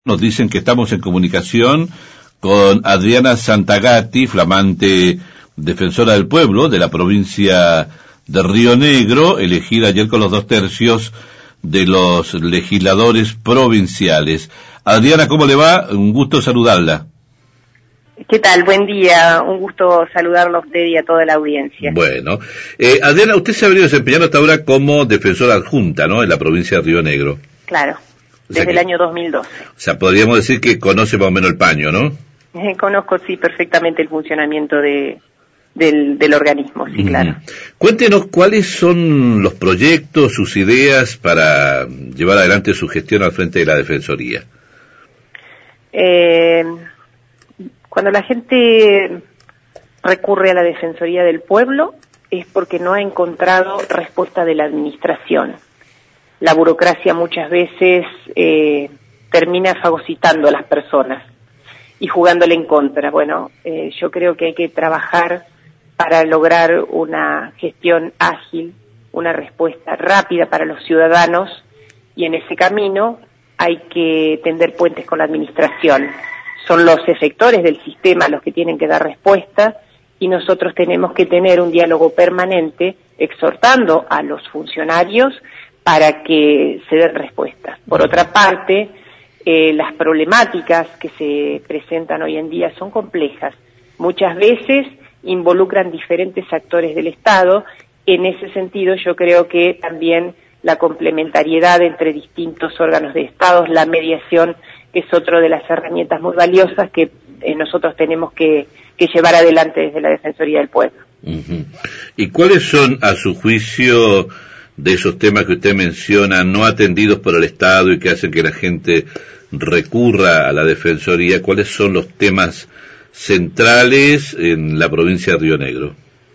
Nos dicen que estamos en comunicación con Adriana Santagati, flamante defensora del pueblo de la provincia de Río Negro, elegida ayer con los 2/3 de los legisladores provinciales. Adriana, ¿cómo le va? Un gusto saludarla. ¿Qué tal? Buen día, un gusto saludarlo a usted y a toda la audiencia. Bueno, Adriana, usted se ha venido desempeñando hasta ahora como defensora adjunta, ¿no?, en la provincia de Río Negro. Claro, desde el año 2012. O sea, podríamos decir que conoce más o menos el paño, ¿no? Conozco, sí, perfectamente el funcionamiento del organismo, sí, claro. Cuéntenos cuáles son los proyectos, sus ideas para llevar adelante su gestión al frente de la Defensoría. Cuando la gente recurre a la Defensoría del Pueblo es porque no ha encontrado respuesta de la administración. La burocracia muchas veces termina fagocitando a las personas y jugándole en contra. Bueno, yo creo que hay que trabajar para lograr una gestión ágil, una respuesta rápida para los ciudadanos, y en ese camino hay que tender puentes con la administración. Son los efectores del sistema los que tienen que dar respuesta, y nosotros tenemos que tener un diálogo permanente exhortando a los funcionarios para que se den respuestas. Por otra parte, las problemáticas que se presentan hoy en día son complejas. Muchas veces involucran diferentes actores del Estado. En ese sentido, yo creo que también la complementariedad entre distintos órganos de Estado, la mediación, que es otra de las herramientas muy valiosas que nosotros tenemos que llevar adelante desde la Defensoría del Pueblo. ¿Y cuáles son, a su juicio, de esos temas que usted menciona, no atendidos por el Estado y que hacen que la gente recurra a la Defensoría? ¿Cuáles son los temas centrales en la provincia de Río Negro?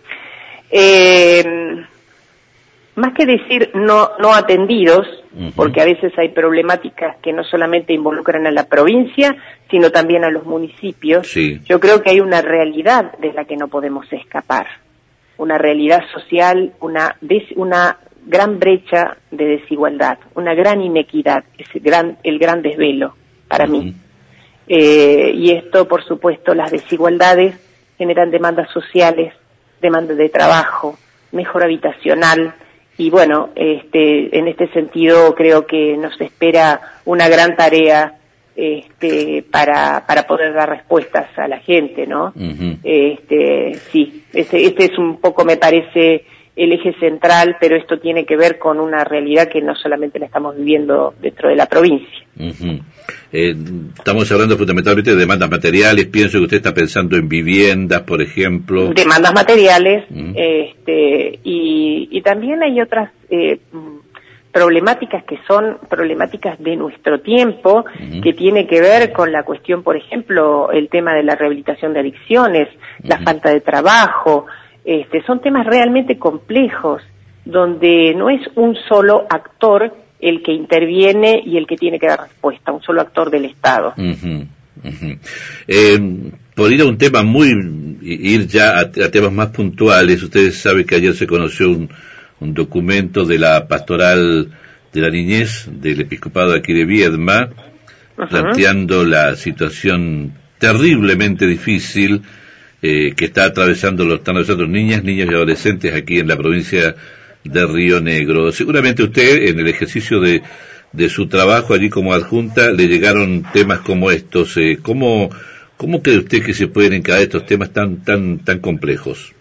Más que decir no atendidos, porque a veces hay problemáticas que no solamente involucran a la provincia, sino también a los municipios. Sí. Yo creo que hay una realidad de la que no podemos escapar, una realidad social, una gran brecha de desigualdad, una gran inequidad, el gran desvelo para mí. Y esto, por supuesto, las desigualdades generan demandas sociales, demandas de trabajo, mejora habitacional, y bueno, en este sentido creo que nos espera una gran tarea para poder dar respuestas a la gente, ¿no? Sí, este es un poco, me parece, el eje central, pero esto tiene que ver con una realidad que no solamente la estamos viviendo dentro de la provincia. Estamos hablando fundamentalmente de demandas materiales. Pienso que usted está pensando en viviendas, por ejemplo. Demandas materiales, y también hay otras problemáticas que son problemáticas de nuestro tiempo, que tiene que ver con la cuestión, por ejemplo, el tema de la rehabilitación de adicciones, la falta de trabajo. Son temas realmente complejos, donde no es un solo actor el que interviene y el que tiene que dar respuesta, un solo actor del Estado. Por ir a un tema ir ya a temas más puntuales, ustedes saben que ayer se conoció un documento de la Pastoral de la Niñez del Episcopado de aquí de Viedma, planteando la situación terriblemente difícil que están atravesando niñas, niños y adolescentes aquí en la provincia de Río Negro. Seguramente usted, en el ejercicio de su trabajo allí como adjunta, le llegaron temas como estos. ¿Cómo cree usted que se pueden encarar estos temas tan complejos?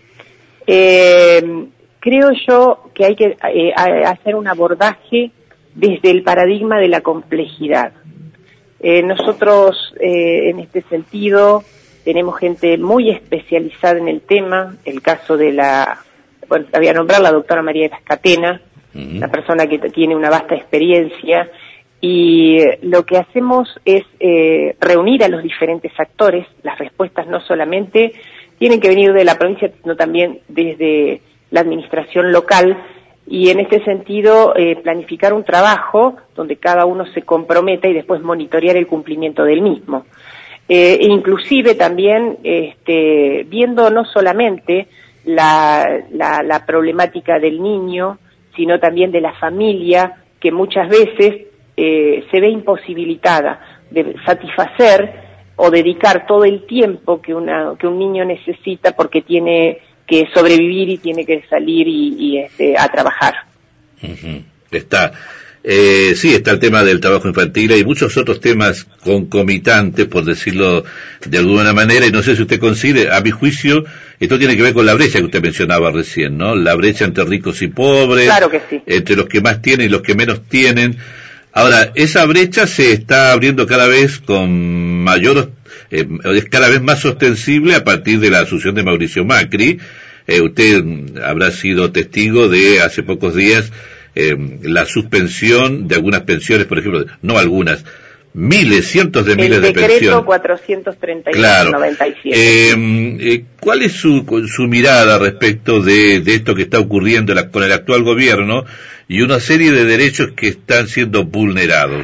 Creo yo que hay que hacer un abordaje desde el paradigma de la complejidad. Nosotros, en este sentido, tenemos gente muy especializada en el tema. El caso de la voy a nombrar la doctora María Cascatena, una persona que tiene una vasta experiencia, y lo que hacemos es reunir a los diferentes actores. Las respuestas no solamente tienen que venir de la provincia, sino también desde la administración local, y en este sentido planificar un trabajo donde cada uno se comprometa y después monitorear el cumplimiento del mismo. Inclusive también viendo no solamente la problemática del niño, sino también de la familia, que muchas veces se ve imposibilitada de satisfacer o dedicar todo el tiempo que un niño necesita porque tiene que sobrevivir y tiene que salir a trabajar. Uh-huh. Está el tema del trabajo infantil y muchos otros temas concomitantes, por decirlo de alguna manera, y no sé si usted coincide. A mi juicio, esto tiene que ver con la brecha que usted mencionaba recién, ¿no? La brecha entre ricos y pobres, claro que sí, entre los que más tienen y los que menos tienen. Ahora, esa brecha se está abriendo cada vez con es cada vez más ostensible a partir de la asunción de Mauricio Macri. Usted habrá sido testigo de hace pocos días la suspensión de algunas pensiones, por ejemplo, no algunas, cientos de miles de pensiones. El decreto 431/97. Claro. ¿Cuál es su mirada respecto de esto que está ocurriendo con el actual gobierno y una serie de derechos que están siendo vulnerados?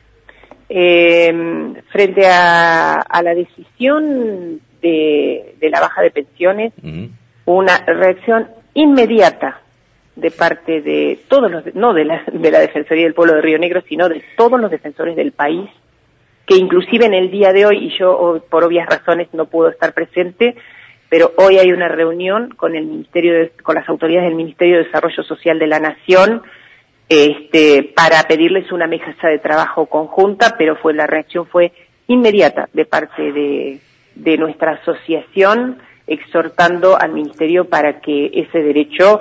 Frente a la decisión de la baja de pensiones, una reacción inmediata de parte de todos no de la Defensoría del Pueblo de Río Negro, sino de todos los defensores del país, que inclusive en el día de hoy, y yo por obvias razones no puedo estar presente, pero hoy hay una reunión con con las autoridades del Ministerio de Desarrollo Social de la Nación, para pedirles una mesa de trabajo conjunta, pero la reacción fue inmediata de parte de nuestra asociación, exhortando al Ministerio para que ese derecho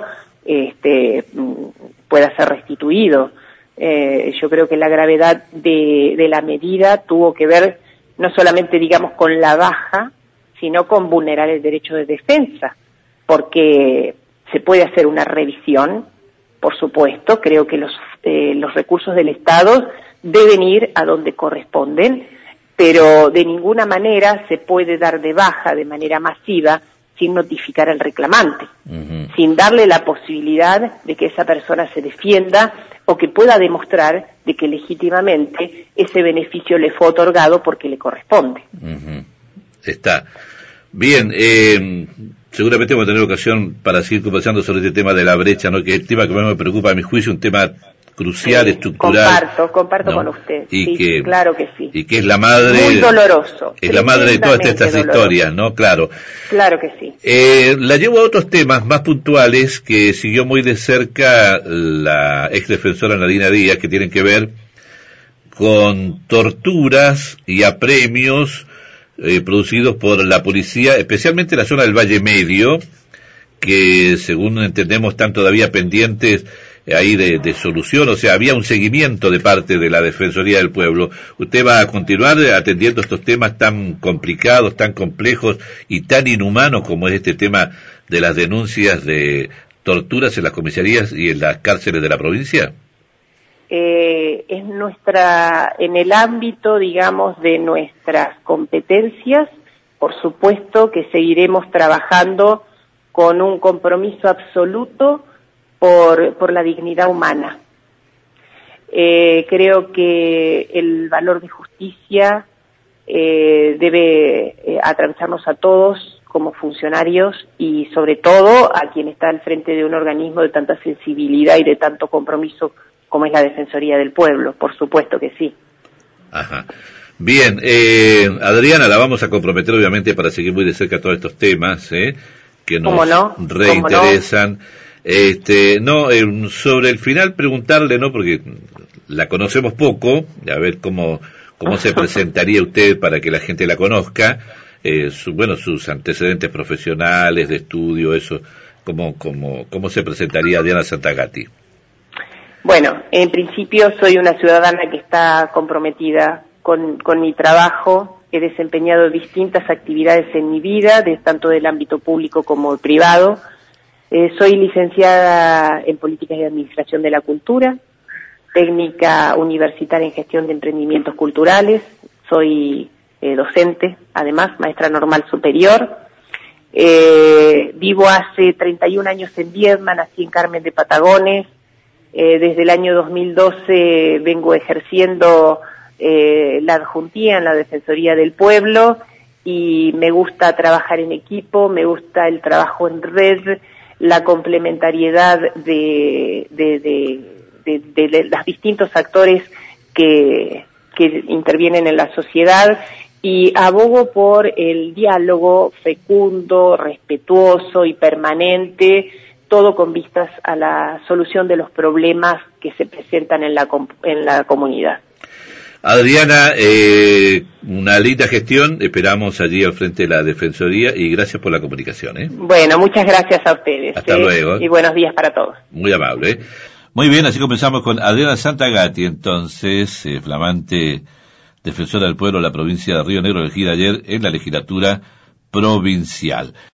pueda ser restituido. Yo creo que la gravedad de la medida tuvo que ver no solamente, digamos, con la baja, sino con vulnerar el derecho de defensa, porque se puede hacer una revisión, por supuesto. Creo que los recursos del Estado deben ir a donde corresponden, pero de ninguna manera se puede dar de baja de manera masiva sin notificar al reclamante, sin darle la posibilidad de que esa persona se defienda o que pueda demostrar de que legítimamente ese beneficio le fue otorgado porque le corresponde. Está bien. Seguramente vamos a tener ocasión para seguir conversando sobre este tema de la brecha, ¿no? Que es el tema que más me preocupa a mi juicio, un tema crucial, estructural. Comparto, ¿no? Con usted. Sí, claro que sí. Y que es la madre... Muy doloroso. Es la madre de todas estas historias, ¿no? Claro. Claro que sí. La llevo a otros temas más puntuales que siguió muy de cerca la ex defensora Nadina Díaz, que tienen que ver con torturas y apremios producidos por la policía, especialmente en la zona del Valle Medio, que según entendemos están todavía pendientes ahí de solución. O sea, había un seguimiento de parte de la Defensoría del Pueblo. ¿Usted va a continuar atendiendo estos temas tan complicados, tan complejos y tan inhumanos como es este tema de las denuncias de torturas en las comisarías y en las cárceles de la provincia? En el ámbito, digamos, de nuestras competencias, por supuesto que seguiremos trabajando con un compromiso absoluto por la dignidad humana. Creo que el valor de justicia debe atravesarnos a todos como funcionarios y sobre todo a quien está al frente de un organismo de tanta sensibilidad y de tanto compromiso como es la Defensoría del Pueblo, por supuesto que sí. Ajá. Bien, Adriana, la vamos a comprometer obviamente para seguir muy de cerca todos estos temas, que nos reinteresan. Sobre el final preguntarle, ¿no? Porque la conocemos poco, a ver cómo se presentaría usted para que la gente la conozca, sus antecedentes profesionales, de estudio, eso, cómo se presentaría Diana Santagati. Bueno, en principio soy una ciudadana que está comprometida con mi trabajo. He desempeñado distintas actividades en mi vida, tanto del ámbito público como privado. Soy licenciada en Políticas y Administración de la Cultura, técnica universitaria en Gestión de Emprendimientos Culturales. Soy docente, además, maestra normal superior. Vivo hace 31 años en Viedma, nací en Carmen de Patagones. Desde el año 2012 vengo ejerciendo la adjuntía en la Defensoría del Pueblo y me gusta trabajar en equipo, me gusta el trabajo en red, la complementariedad de los distintos actores que que intervienen en la sociedad y abogo por el diálogo fecundo, respetuoso y permanente, todo con vistas a la solución de los problemas que se presentan en la comunidad. Adriana, una linda gestión, esperamos allí al frente de la Defensoría y gracias por la comunicación. Bueno, muchas gracias a ustedes. Hasta luego. Y buenos días para todos. Muy amable. Muy bien, así comenzamos con Adriana Santagati, entonces, flamante defensora del pueblo de la provincia de Río Negro, elegida ayer en la legislatura provincial.